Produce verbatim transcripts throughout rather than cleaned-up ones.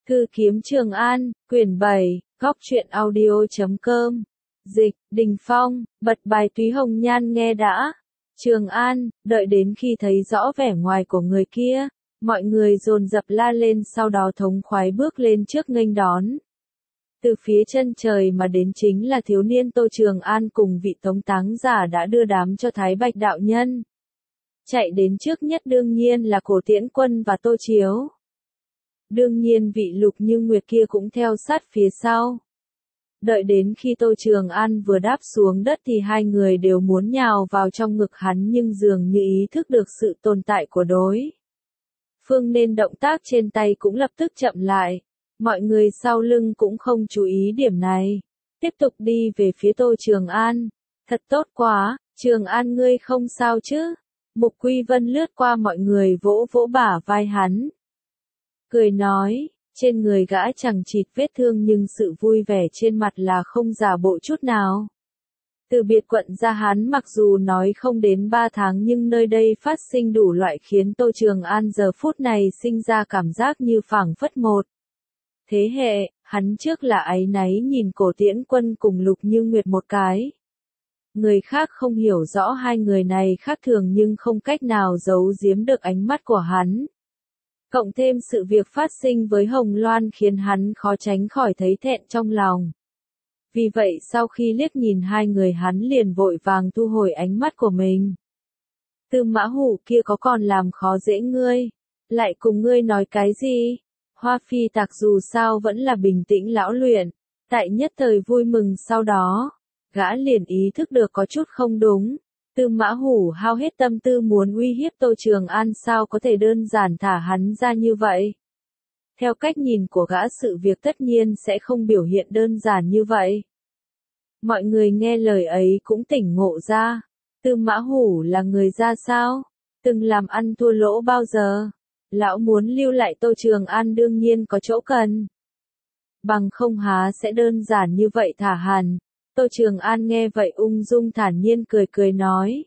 Thư kiếm Trường An, quyển bảy, góc truyện audio.com. Dịch, Đình Phong, bật bài Túy Hồng Nhan nghe đã. Trường An, đợi đến khi thấy rõ vẻ ngoài của người kia, mọi người dồn dập la lên, sau đó thống khoái bước lên trước nghênh đón. Từ phía chân trời mà đến chính là thiếu niên Tô Trường An cùng vị tống táng giả đã đưa đám cho Thái Bạch đạo nhân. Chạy đến trước nhất đương nhiên là Cổ Tiễn Quân và Tô Chiếu. Đương nhiên vị Lục Như Nguyệt kia cũng theo sát phía sau. Đợi đến khi Tô Trường An vừa đáp xuống đất thì hai người đều muốn nhào vào trong ngực hắn, nhưng dường như ý thức được sự tồn tại của đối phương nên động tác trên tay cũng lập tức chậm lại. Mọi người sau lưng cũng không chú ý điểm này. Tiếp tục đi về phía Tô Trường An. Thật tốt quá, Trường An ngươi không sao chứ? Mục Quy Vân lướt qua mọi người vỗ vỗ bả vai hắn. Cười nói, trên người gã chẳng chịt vết thương nhưng sự vui vẻ trên mặt là không giả bộ chút nào. Từ biệt quận ra hắn mặc dù nói không đến ba tháng nhưng nơi đây phát sinh đủ loại khiến Tô Trường An giờ phút này sinh ra cảm giác như phảng phất một thế hệ. Hắn trước là áy náy nhìn Cổ Tiễn Quân cùng Lục Như Nguyệt một cái. Người khác không hiểu rõ hai người này khác thường nhưng không cách nào giấu giếm được ánh mắt của hắn. Cộng thêm sự việc phát sinh với Hồng Loan khiến hắn khó tránh khỏi thấy thẹn trong lòng. Vì vậy sau khi liếc nhìn hai người hắn liền vội vàng thu hồi ánh mắt của mình. Tư Mã Hủ kia có còn làm khó dễ ngươi? Lại cùng ngươi nói cái gì? Hoa Phi Tạc dù sao vẫn là bình tĩnh lão luyện. Tại nhất thời vui mừng sau đó, gã liền ý thức được có chút không đúng. Tư Mã Hủ hao hết tâm tư muốn uy hiếp Tô Trường An, sao có thể đơn giản thả hắn ra như vậy? Theo cách nhìn của gã sự việc tất nhiên sẽ không biểu hiện đơn giản như vậy. Mọi người nghe lời ấy cũng tỉnh ngộ ra. Tư Mã Hủ là người ra sao? Từng làm ăn thua lỗ bao giờ? Lão muốn lưu lại Tô Trường An đương nhiên có chỗ cần. Bằng không há sẽ đơn giản như vậy thả hẳn. Tô Trường An nghe vậy ung dung thản nhiên cười cười nói.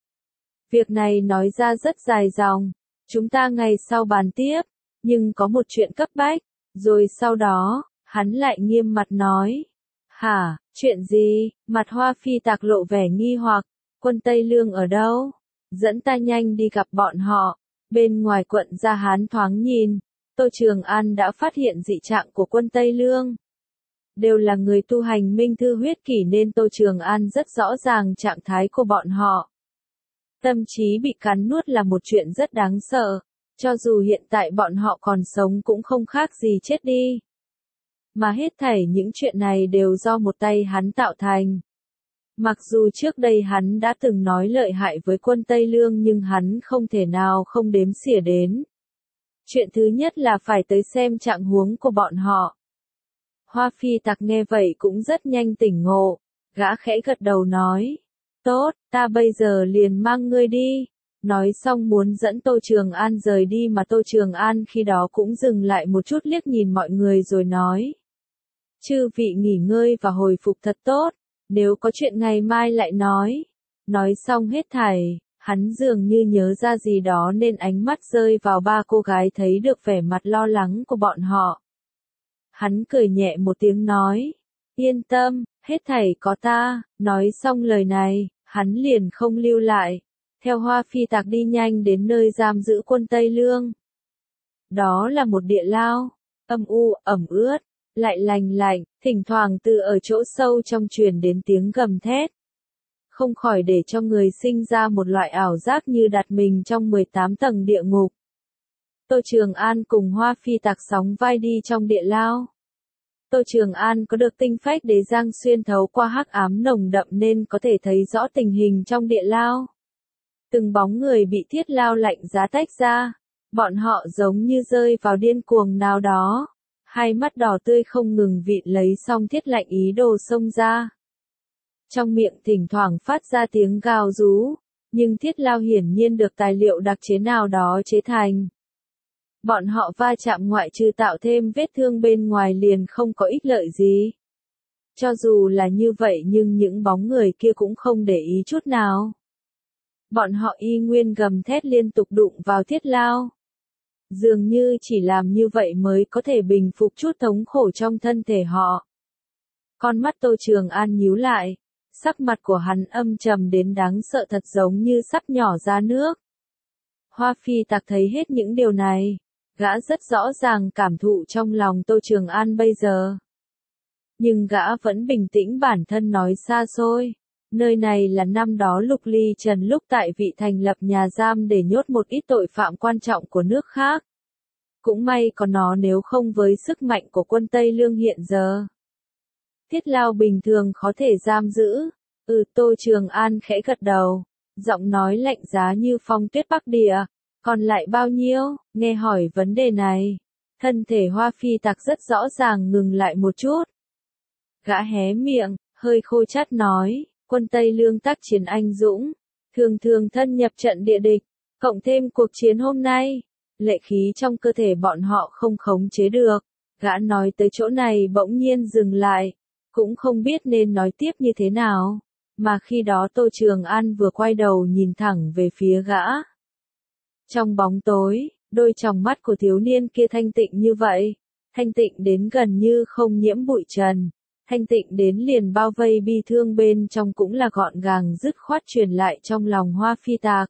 Việc này nói ra rất dài dòng, chúng ta ngày sau bàn tiếp, nhưng có một chuyện cấp bách. Rồi sau đó, hắn lại nghiêm mặt nói. Hả, chuyện gì? Mặt Hoa Phi Tạc lộ vẻ nghi hoặc. Quân Tây Lương ở đâu? Dẫn ta nhanh đi gặp bọn họ. Bên ngoài quận Gia Hán thoáng nhìn, Tô Trường An đã phát hiện dị trạng của quân Tây Lương. Đều là người tu hành minh thư huyết kỷ nên Tô Trường An rất rõ ràng trạng thái của bọn họ. Tâm trí bị cắn nuốt là một chuyện rất đáng sợ, cho dù hiện tại bọn họ còn sống cũng không khác gì chết đi. Mà hết thảy những chuyện này đều do một tay hắn tạo thành. Mặc dù trước đây hắn đã từng nói lợi hại với quân Tây Lương nhưng hắn không thể nào không đếm xỉa đến. Chuyện thứ nhất là phải tới xem trạng huống của bọn họ. Hoa Phi Tạc nghe vậy cũng rất nhanh tỉnh ngộ, gã khẽ gật đầu nói. Tốt, ta bây giờ liền mang ngươi đi. Nói xong muốn dẫn Tô Trường An rời đi mà Tô Trường An khi đó cũng dừng lại một chút liếc nhìn mọi người rồi nói. Chư vị nghỉ ngơi và hồi phục thật tốt, nếu có chuyện ngày mai lại nói. Nói xong hết thảy, hắn dường như nhớ ra gì đó nên ánh mắt rơi vào ba cô gái thấy được vẻ mặt lo lắng của bọn họ. Hắn cười nhẹ một tiếng nói, yên tâm, hết thảy có ta. Nói xong lời này, hắn liền không lưu lại, theo Hoa Phi Tạc đi nhanh đến nơi giam giữ quân Tây Lương. Đó là một địa lao, âm u, ẩm ướt, lại lành lạnh, thỉnh thoảng từ ở chỗ sâu trong truyền đến tiếng gầm thét. Không khỏi để cho người sinh ra một loại ảo giác như đặt mình trong mười tám tầng địa ngục. Tô Trường An cùng Hoa Phi Tạc sóng vai đi trong địa lao. Tô Trường An có được tinh phách đế giang xuyên thấu qua hắc ám nồng đậm nên có thể thấy rõ tình hình trong địa lao. Từng bóng người bị thiết lao lạnh giá tách ra, bọn họ giống như rơi vào điên cuồng nào đó, hai mắt đỏ tươi không ngừng vịn lấy xong thiết lạnh ý đồ xông ra. Trong miệng thỉnh thoảng phát ra tiếng gào rú, nhưng thiết lao hiển nhiên được tài liệu đặc chế nào đó chế thành. Bọn họ va chạm ngoại trừ tạo thêm vết thương bên ngoài liền không có ích lợi gì. Cho dù là như vậy nhưng những bóng người kia cũng không để ý chút nào. Bọn họ y nguyên gầm thét liên tục đụng vào thiết lao. dường như chỉ làm như vậy mới có thể bình phục chút thống khổ trong thân thể họ. Con mắt Tô Trường An nhíu lại, sắc mặt của hắn âm trầm đến đáng sợ thật giống như sắp nhỏ ra nước. Hoa Phi Tạc thấy hết những điều này, gã rất rõ ràng cảm thụ trong lòng Tô Trường An bây giờ. Nhưng gã vẫn bình tĩnh bản thân nói xa xôi. Nơi này là năm đó Lục Ly Trần lúc tại vị thành lập nhà giam để nhốt một ít tội phạm quan trọng của nước khác. Cũng may có nó, nếu không với sức mạnh của quân Tây Lương hiện giờ, thiết lao bình thường khó thể giam giữ. Ừ, Tô Trường An khẽ gật đầu, giọng nói lạnh giá như phong tuyết Bắc Địa. Còn lại bao nhiêu? Nghe hỏi vấn đề này, thân thể Hoa Phi Tạc rất rõ ràng ngừng lại một chút. Gã hé miệng, hơi khô chát nói, quân Tây Lương tác chiến anh dũng, thường thường thân nhập trận địa địch, cộng thêm cuộc chiến hôm nay, lệ khí trong cơ thể bọn họ không khống chế được. Gã nói tới chỗ này bỗng nhiên dừng lại, cũng không biết nên nói tiếp như thế nào, mà khi đó Tô Trường An vừa quay đầu nhìn thẳng về phía gã. Trong bóng tối, đôi tròng mắt của thiếu niên kia thanh tịnh như vậy, thanh tịnh đến gần như không nhiễm bụi trần, thanh tịnh đến liền bao vây bi thương bên trong cũng là gọn gàng dứt khoát truyền lại trong lòng Hoa Phi Tạc.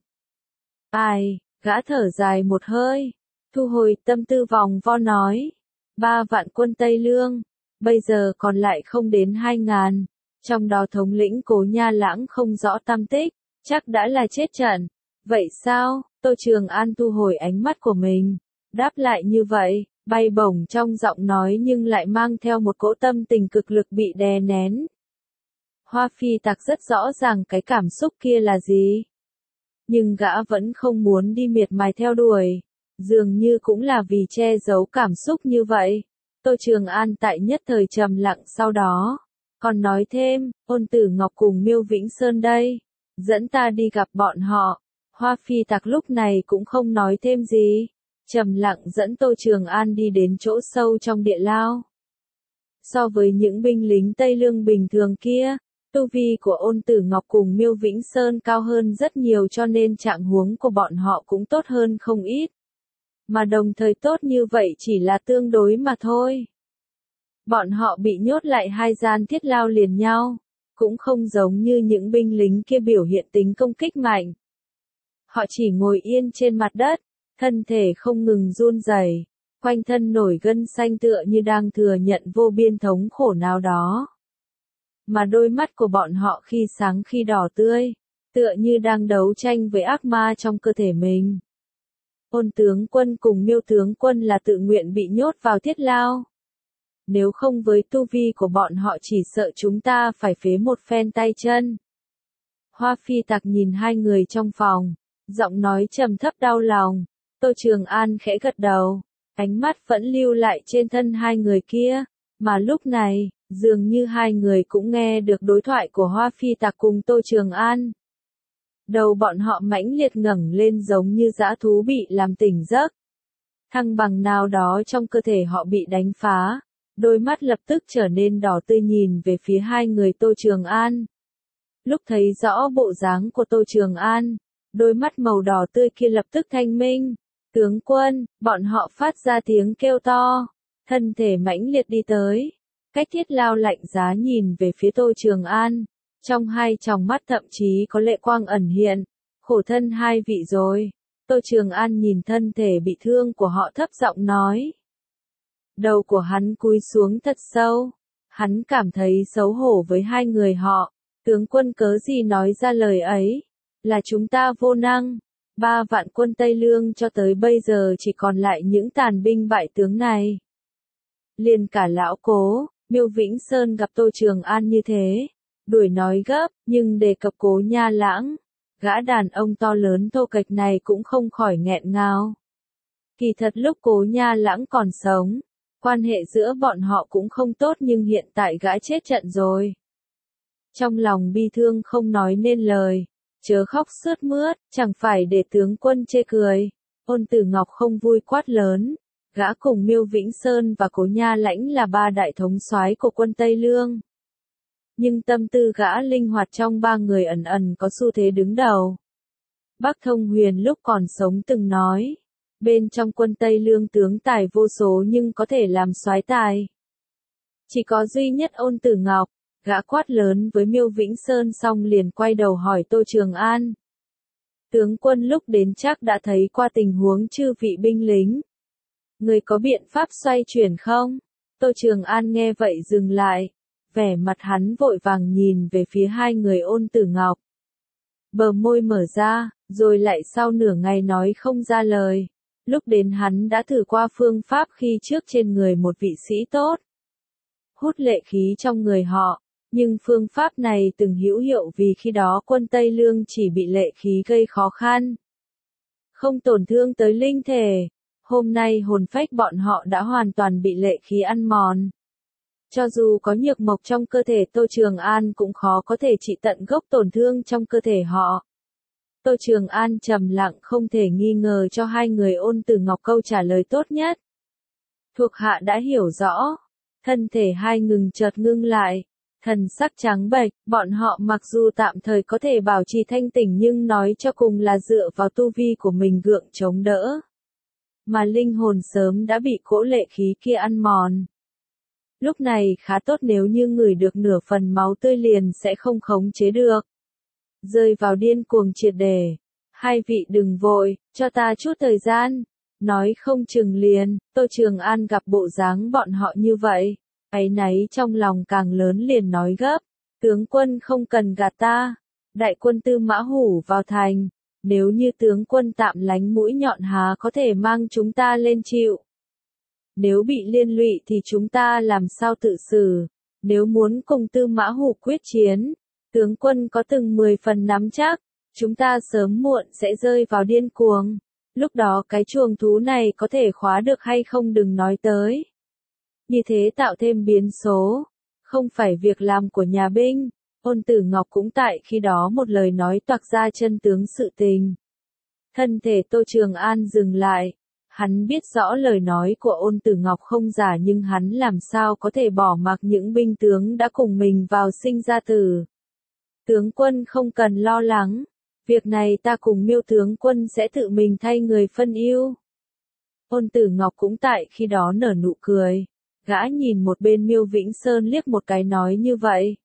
Ai, gã thở dài một hơi, thu hồi tâm tư vòng vo nói, ba vạn quân Tây Lương, bây giờ còn lại không đến hai ngàn, trong đó thống lĩnh Cố Nha Lãng không rõ tăm tích, chắc đã là chết trận. Vậy sao? Tô Trường An thu hồi ánh mắt của mình, đáp lại như vậy, bay bổng trong giọng nói nhưng lại mang theo một cỗ tâm tình cực lực bị đè nén. Hoa Phi Tạc rất rõ ràng cái cảm xúc kia là gì. Nhưng gã vẫn không muốn đi miệt mài theo đuổi, dường như cũng là vì che giấu cảm xúc như vậy. Tô Trường An tại nhất thời trầm lặng, sau đó còn nói thêm, Ôn Tử Ngọc cùng Miêu Vĩnh Sơn đây, dẫn ta đi gặp bọn họ. Hoa Phi Tạc lúc này cũng không nói thêm gì, trầm lặng dẫn Tô Trường An đi đến chỗ sâu trong địa lao. So với những binh lính Tây Lương bình thường kia, tu vi của Ôn Tử Ngọc cùng Miêu Vĩnh Sơn cao hơn rất nhiều, cho nên trạng huống của bọn họ cũng tốt hơn không ít. Mà đồng thời tốt như vậy chỉ là tương đối mà thôi. Bọn họ bị nhốt lại hai gian thiết lao liền nhau, cũng không giống như những binh lính kia biểu hiện tính công kích mạnh. Họ chỉ ngồi yên trên mặt đất, thân thể không ngừng run rẩy, quanh thân nổi gân xanh tựa như đang thừa nhận vô biên thống khổ nào đó. Mà đôi mắt của bọn họ khi sáng khi đỏ tươi, tựa như đang đấu tranh với ác ma trong cơ thể mình. Ôn tướng quân cùng Miêu tướng quân là tự nguyện bị nhốt vào thiết lao. Nếu không với tu vi của bọn họ chỉ sợ chúng ta phải phế một phen tay chân. Hoa Phi Tạc nhìn hai người trong phòng, giọng nói trầm thấp đau lòng. Tô Trường An khẽ gật đầu, ánh mắt vẫn lưu lại trên thân hai người kia, mà lúc này, dường như hai người cũng nghe được đối thoại của Hoa Phi Tạc cùng Tô Trường An. Đầu bọn họ mãnh liệt ngẩng lên giống như dã thú bị làm tỉnh giấc. Thăng bằng nào đó trong cơ thể họ bị đánh phá, đôi mắt lập tức trở nên đỏ tươi nhìn về phía hai người Tô Trường An. Lúc thấy rõ bộ dáng của Tô Trường An, đôi mắt màu đỏ tươi kia lập tức thanh minh. Tướng quân, bọn họ phát ra tiếng kêu to, thân thể mãnh liệt đi tới. Cách thiết lao lạnh giá nhìn về phía Tô Trường An, trong hai tròng mắt thậm chí có lệ quang ẩn hiện. Khổ thân hai vị rồi. Tô Trường An nhìn thân thể bị thương của họ thấp giọng nói. Đầu của hắn cúi xuống thật sâu. Hắn cảm thấy xấu hổ với hai người họ. Tướng quân cớ gì nói ra lời ấy? Là chúng ta vô năng. Ba vạn quân Tây Lương cho tới bây giờ chỉ còn lại những tàn binh bại tướng này. Liền cả lão Cố, Miêu Vĩnh Sơn gặp Tô Trường An như thế, đuổi nói gấp, nhưng đề cập Cố Nha Lãng, gã đàn ông to lớn thô kệch này cũng không khỏi nghẹn ngào. Kỳ thật lúc Cố Nha Lãng còn sống, quan hệ giữa bọn họ cũng không tốt, nhưng hiện tại gã chết trận rồi. Trong lòng bi thương không nói nên lời. Chớ khóc sướt mướt, chẳng phải để tướng quân chê cười. Ôn Tử Ngọc không vui quát lớn. Gã cùng Miêu Vĩnh Sơn và Cố Nha Lãnh là ba đại thống soái của quân Tây Lương. Nhưng tâm tư gã linh hoạt, trong ba người ẩn ẩn có xu thế đứng đầu. Bắc Thông Huyền lúc còn sống từng nói, Bên trong quân Tây Lương tướng tài vô số nhưng có thể làm soái tài. Chỉ có duy nhất Ôn Tử Ngọc, gã quát lớn với Miêu Vĩnh Sơn xong liền quay đầu hỏi Tô Trường An. Tướng quân lúc đến chắc đã thấy qua tình huống chư vị binh lính. Người có biện pháp xoay chuyển không? Tô Trường An nghe vậy dừng lại, vẻ mặt hắn vội vàng nhìn về phía hai người Ôn Tử Ngọc. Bờ môi mở ra, rồi lại sau nửa ngày nói không ra lời. Lúc đến hắn đã thử qua phương pháp khi trước trên người một vị sĩ tốt. Hút lệ khí trong người họ, nhưng phương pháp này từng hữu hiệu vì khi đó quân Tây Lương chỉ bị lệ khí gây khó khăn. Không tổn thương tới linh thể, hôm nay hồn phách bọn họ đã hoàn toàn bị lệ khí ăn mòn. Cho dù có nhược mộc trong cơ thể Tô Trường An cũng khó có thể trị tận gốc tổn thương trong cơ thể họ. Tô Trường An trầm lặng không thể nghi ngờ cho hai người Ôn Tử Ngọc câu trả lời tốt nhất. Thuộc hạ đã hiểu rõ. Thân thể hai ngừng chợt ngưng lại, thần sắc trắng bệch, bọn họ mặc dù tạm thời có thể bảo trì thanh tỉnh nhưng nói cho cùng là dựa vào tu vi của mình gượng chống đỡ. Mà linh hồn sớm đã bị cỗ lệ khí kia ăn mòn. Lúc này khá tốt nếu như ngửi được nửa phần máu tươi liền sẽ không khống chế được. Rơi vào điên cuồng triệt để. Hai vị đừng vội, cho ta chút thời gian. Nói không chừng liền, Tô Trường An gặp bộ dáng bọn họ như vậy. Áy náy trong lòng càng lớn liền nói gấp. Tướng quân không cần gạt ta. Đại quân Tư Mã Hủ vào thành. Nếu như tướng quân tạm lánh mũi nhọn há có thể mang chúng ta lên chịu. Nếu bị liên lụy thì chúng ta làm sao tự xử. Nếu muốn cùng Tư Mã Hủ quyết chiến, tướng quân có từng mười phần nắm chắc, chúng ta sớm muộn sẽ rơi vào điên cuồng. Lúc đó cái chuồng thú này có thể khóa được hay không đừng nói tới. Như thế tạo thêm biến số, không phải việc làm của nhà binh. Ôn Tử Ngọc cũng tại khi đó một lời nói toạc ra chân tướng sự tình. Thân thể Tô Trường An dừng lại. Hắn biết rõ lời nói của Ôn Tử Ngọc không giả nhưng hắn làm sao có thể bỏ mặc những binh tướng đã cùng mình vào sinh ra tử. Tướng quân không cần lo lắng. Việc này ta cùng Miêu tướng quân sẽ tự mình thay người phân ưu. Ôn Tử Ngọc cũng tại khi đó nở nụ cười. Gã nhìn một bên Miêu Vĩnh Sơn liếc một cái nói như vậy.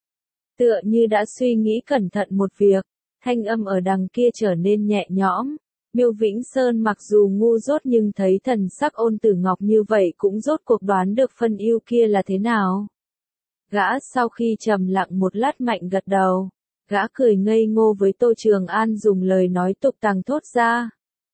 Tựa như đã suy nghĩ cẩn thận một việc, thanh âm ở đằng kia trở nên nhẹ nhõm. Miêu Vĩnh Sơn mặc dù ngu dốt nhưng thấy thần sắc Ôn Tử Ngọc như vậy cũng rốt cuộc đoán được phân ưu kia là thế nào. Gã sau khi trầm lặng một lát mạnh gật đầu. Gã cười ngây ngô với Tô Trường An dùng lời nói tục tằng thốt ra.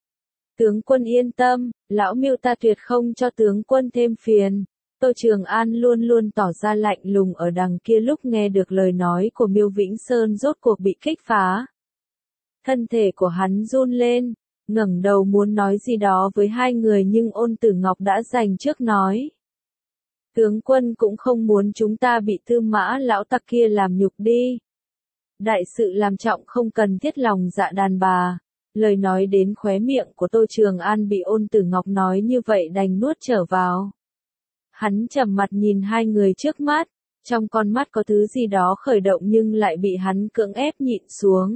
Tướng quân yên tâm, lão Miêu ta tuyệt không cho tướng quân thêm phiền. Tô Trường An luôn luôn tỏ ra lạnh lùng ở đằng kia lúc nghe được lời nói của Miêu Vĩnh Sơn rốt cuộc bị kích phá. Thân thể của hắn run lên, ngẩng đầu muốn nói gì đó với hai người nhưng Ôn Tử Ngọc đã giành trước nói. Tướng quân cũng không muốn chúng ta bị Tư Mã lão tặc kia làm nhục đi. Đại sự làm trọng không cần thiết lòng dạ đàn bà. Lời nói đến khóe miệng của Tô Trường An bị Ôn Tử Ngọc nói như vậy đành nuốt trở vào. Hắn trầm mặt nhìn hai người trước mắt, trong con mắt có thứ gì đó khởi động nhưng lại bị hắn cưỡng ép nhịn xuống.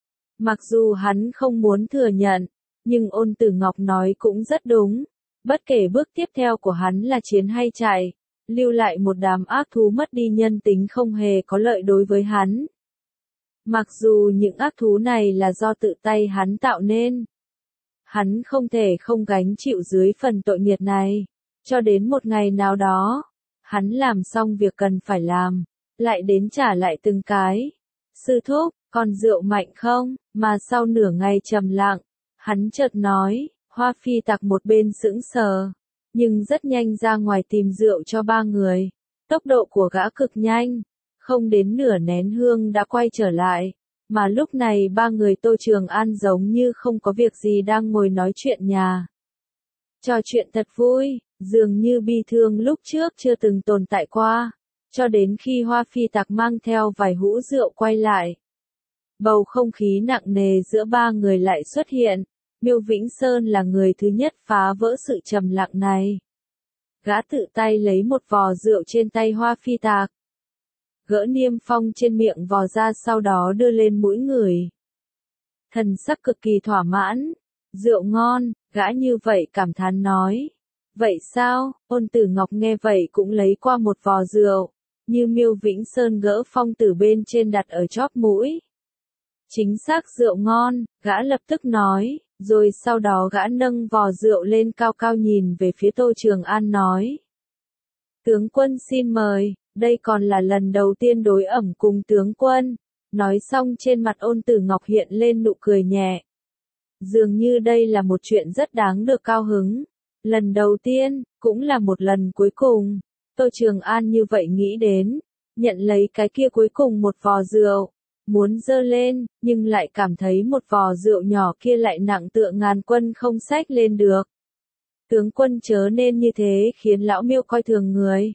Mặc dù hắn không muốn thừa nhận, nhưng Ôn Tử Ngọc nói cũng rất đúng. Bất kể bước tiếp theo của hắn là chiến hay chạy, lưu lại một đám ác thú mất đi nhân tính không hề có lợi đối với hắn. Mặc dù những ác thú này là do tự tay hắn tạo nên. Hắn không thể không gánh chịu dưới phần tội nghiệp này. Cho đến một ngày nào đó, hắn làm xong việc cần phải làm, lại đến trả lại từng cái. Sư thúc, còn rượu mạnh không? Mà sau nửa ngày trầm lặng, hắn chợt nói, Hoa Phi Tặc một bên sững sờ, nhưng rất nhanh ra ngoài tìm rượu cho ba người. Tốc độ của gã cực nhanh, không đến nửa nén hương đã quay trở lại, mà lúc này ba người Tô Trường An giống như không có việc gì đang ngồi nói chuyện nhà. Trò chuyện thật vui, dường như bi thương lúc trước chưa từng tồn tại qua, cho đến khi Hoa Phi Tặc mang theo vài hũ rượu quay lại. Bầu không khí nặng nề giữa ba người lại xuất hiện, Miêu Vĩnh Sơn là người thứ nhất phá vỡ sự trầm lặng này. Gã tự tay lấy một vò rượu trên tay Hoa Phi Tặc, gỡ niêm phong trên miệng vò ra sau đó đưa lên mũi người. Thần sắc cực kỳ thỏa mãn, rượu ngon, Gã như vậy cảm thán nói. Vậy sao? Ôn Tử Ngọc nghe vậy cũng lấy qua một vò rượu, như Miêu Vĩnh Sơn gỡ phong tử bên trên đặt ở chóp mũi. Chính xác rượu ngon, gã lập tức nói, rồi sau đó gã nâng vò rượu lên cao cao nhìn về phía Tô Trường An nói. Tướng quân xin mời, đây còn là lần đầu tiên đối ẩm cùng tướng quân. Nói xong trên mặt Ôn Tử Ngọc hiện lên nụ cười nhẹ. Dường như đây là một chuyện rất đáng được cao hứng. Lần đầu tiên, cũng là một lần cuối cùng. Tô Trường An như vậy nghĩ đến, nhận lấy cái kia cuối cùng một vò rượu, muốn dơ lên, nhưng lại cảm thấy một vò rượu nhỏ kia lại nặng tựa ngàn quân không xách lên được. Tướng quân chớ nên như thế khiến lão Miêu coi thường người.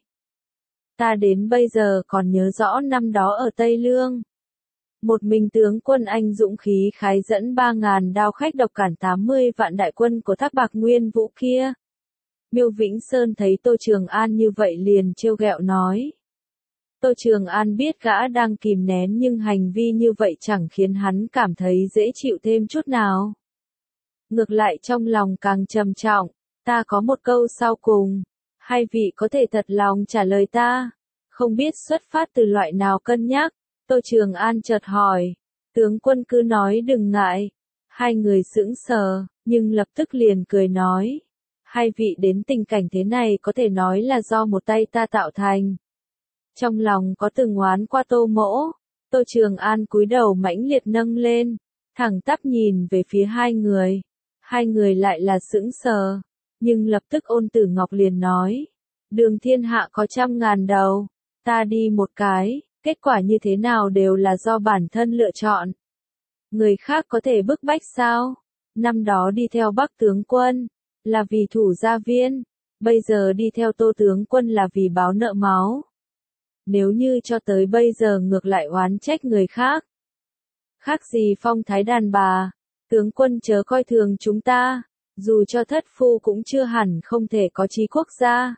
Ta đến bây giờ còn nhớ rõ năm đó ở Tây Lương. Một mình tướng quân anh dũng khí khái dẫn ba ngàn đao khách độc cản tám mươi vạn đại quân của Thác Bạc Nguyên Vũ kia. Miêu Vĩnh Sơn thấy Tô Trường An như vậy liền trêu ghẹo nói. Tô Trường An biết gã đang kìm nén nhưng hành vi như vậy chẳng khiến hắn cảm thấy dễ chịu thêm chút nào. Ngược lại trong lòng càng trầm trọng, ta có một câu sau cùng, hai vị có thể thật lòng trả lời ta, không biết xuất phát từ loại nào cân nhắc. Tô Trường An chợt hỏi, tướng quân cứ nói đừng ngại. Hai người sững sờ, nhưng lập tức liền cười nói. Hai vị đến tình cảnh thế này có thể nói là do một tay ta tạo thành. Trong lòng có từng oán qua Tô Mỗ. Tô Trường An cúi đầu mãnh liệt nâng lên, thẳng tắp nhìn về phía hai người. Hai người lại là sững sờ, nhưng lập tức Ôn Tử Ngọc liền nói. Đường thiên hạ có trăm ngàn đầu, ta đi một cái. Kết quả như thế nào đều là do bản thân lựa chọn. Người khác có thể bức bách sao? Năm đó đi theo Bắc tướng quân, là vì thủ gia viên. Bây giờ đi theo Tô tướng quân là vì báo nợ máu. Nếu như cho tới bây giờ ngược lại oán trách người khác. Khác gì phong thái đàn bà. Tướng quân chớ coi thường chúng ta. Dù cho thất phu cũng chưa hẳn không thể có chí quốc gia.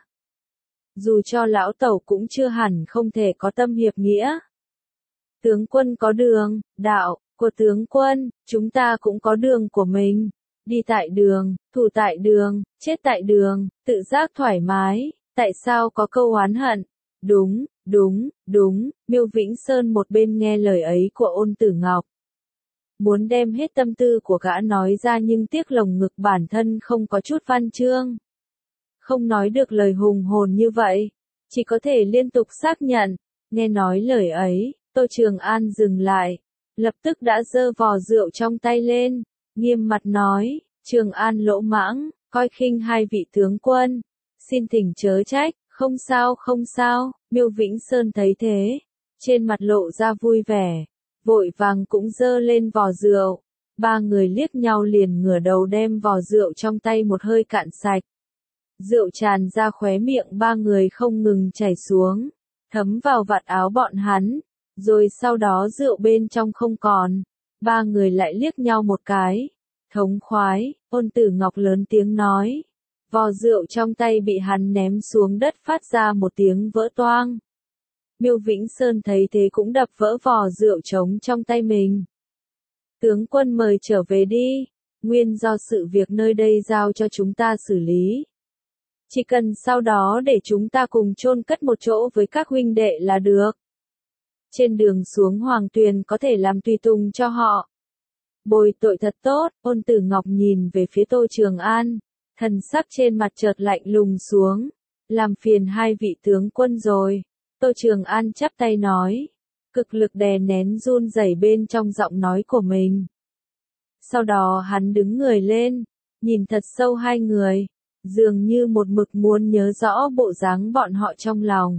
Dù cho lão tẩu cũng chưa hẳn không thể có tâm hiệp nghĩa. Tướng quân có đường, đạo, của tướng quân, chúng ta cũng có đường của mình. Đi tại đường, thủ tại đường, chết tại đường, tự giác thoải mái, tại sao có câu oán hận? Đúng, đúng, đúng, Miêu Vĩnh Sơn một bên nghe lời ấy của Ôn Tử Ngọc. Muốn đem hết tâm tư của gã nói ra nhưng tiếc lồng ngực bản thân không có chút văn chương. Không nói được lời hùng hồn như vậy, chỉ có thể liên tục xác nhận. Nghe nói lời ấy, Tô Trường An dừng lại, lập tức đã giơ vò rượu trong tay lên, nghiêm mặt nói, Trường An lỗ mãng, coi khinh hai vị tướng quân, xin thỉnh chớ trách, không sao không sao. Miêu Vĩnh Sơn thấy thế, trên mặt lộ ra vui vẻ, vội vàng cũng giơ lên vò rượu, ba người liếc nhau liền ngửa đầu đem vò rượu trong tay một hơi cạn sạch. Rượu tràn ra khóe miệng ba người không ngừng chảy xuống, thấm vào vạt áo bọn hắn, rồi sau đó rượu bên trong không còn, ba người lại liếc nhau một cái, thống khoái. Ôn Tử Ngọc lớn tiếng nói, vò rượu trong tay bị hắn ném xuống đất phát ra một tiếng vỡ toang. Miêu Vĩnh Sơn thấy thế cũng đập vỡ vò rượu trống trong tay mình. Tướng quân mời trở về đi, nguyên do sự việc nơi đây giao cho chúng ta xử lý. Chỉ cần sau đó để chúng ta cùng chôn cất một chỗ với các huynh đệ là được. Trên đường xuống Hoàng Tuyền có thể làm tùy tùng cho họ. Bồi tội thật tốt. Ôn Tử Ngọc nhìn về phía Tô Trường An, thần sắc trên mặt chợt lạnh lùng xuống. Làm phiền hai vị tướng quân rồi. Tô Trường An chắp tay nói, cực lực đè nén run rẩy bên trong giọng nói của mình. Sau đó hắn đứng người lên, nhìn thật sâu hai người, dường như một mực muốn nhớ rõ bộ dáng bọn họ trong lòng.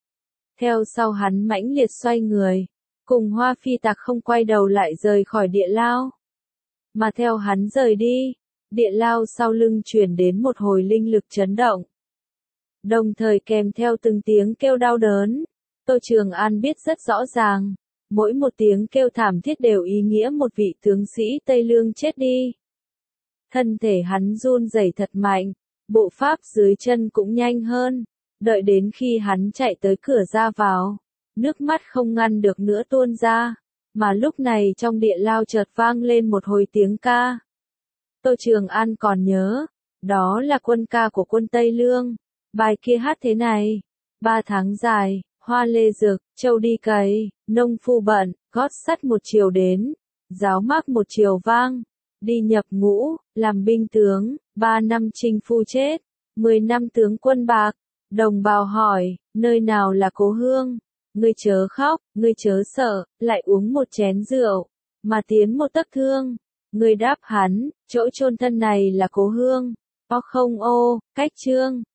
Theo sau hắn mãnh liệt xoay người, cùng Hoa Phi Tạc không quay đầu lại rời khỏi địa lao. Mà theo hắn rời đi, địa lao sau lưng truyền đến một hồi linh lực chấn động. Đồng thời kèm theo từng tiếng kêu đau đớn, Tô Trường An biết rất rõ ràng, mỗi một tiếng kêu thảm thiết đều ý nghĩa một vị tướng sĩ Tây Lương chết đi. Thân thể hắn run rẩy thật mạnh, bộ pháp dưới chân cũng nhanh hơn, đợi đến khi hắn chạy tới cửa ra vào, nước mắt không ngăn được nữa tuôn ra, mà lúc này trong địa lao chợt vang lên một hồi tiếng ca. Tô Trường An còn nhớ, đó là quân ca của quân Tây Lương. Bài kia hát thế này: ba tháng dài, hoa lê rực, châu đi cày, nông phu bận, gót sắt một chiều đến, giáo mác một chiều vang, đi nhập ngũ, làm binh tướng, ba năm chinh phu chết, mười năm tướng quân bạc. Đồng bào hỏi, nơi nào là cố hương? Ngươi chớ khóc, ngươi chớ sợ, lại uống một chén rượu, mà tiến một tấc thương. Ngươi đáp hắn, chỗ chôn thân này là cố hương. O không ô, cách trương.